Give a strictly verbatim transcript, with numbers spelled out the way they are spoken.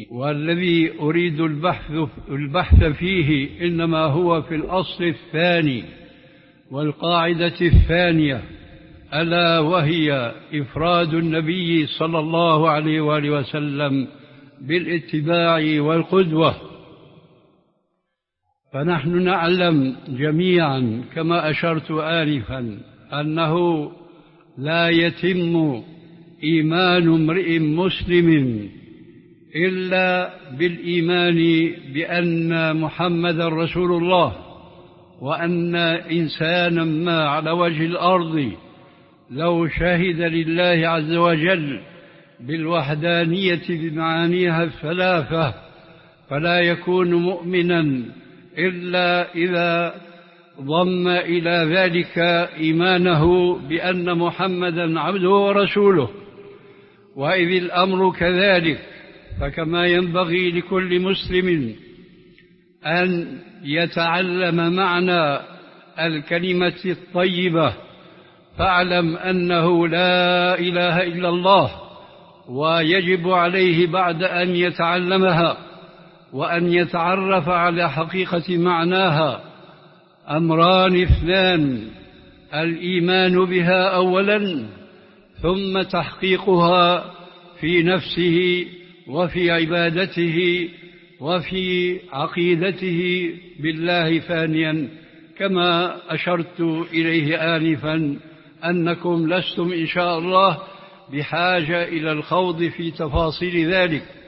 والذي أريد البحث, البحث فيه إنما هو في الأصل الثاني والقاعدة الثانية، ألا وهي إفراد النبي صلى الله عليه وآله وسلم بالاتباع والقدوة. فنحن نعلم جميعا كما أشرت آنفا أنه لا يتم إيمان امرئ مسلم إلا بالإيمان بأن محمد رسول الله، وأن إنسانا ما على وجه الأرض لو شهد لله عز وجل بالوحدانية بمعانيها الثلاثة فلا يكون مؤمنا إلا إذا ضم إلى ذلك إيمانه بأن محمدا عبده ورسوله. وإذ الأمر كذلك فكما ينبغي لكل مسلم أن يتعلم معنى الكلمة الطيبة، فاعلم أنه لا إله إلا الله، ويجب عليه بعد أن يتعلمها وأن يتعرف على حقيقة معناها أمران اثنان: الإيمان بها أولا، ثم تحقيقها في نفسه وفي عبادته وفي عقيدته بالله ثانيا، كما أشرت إليه آنفا أنكم لستم إن شاء الله بحاجة إلى الخوض في تفاصيل ذلك،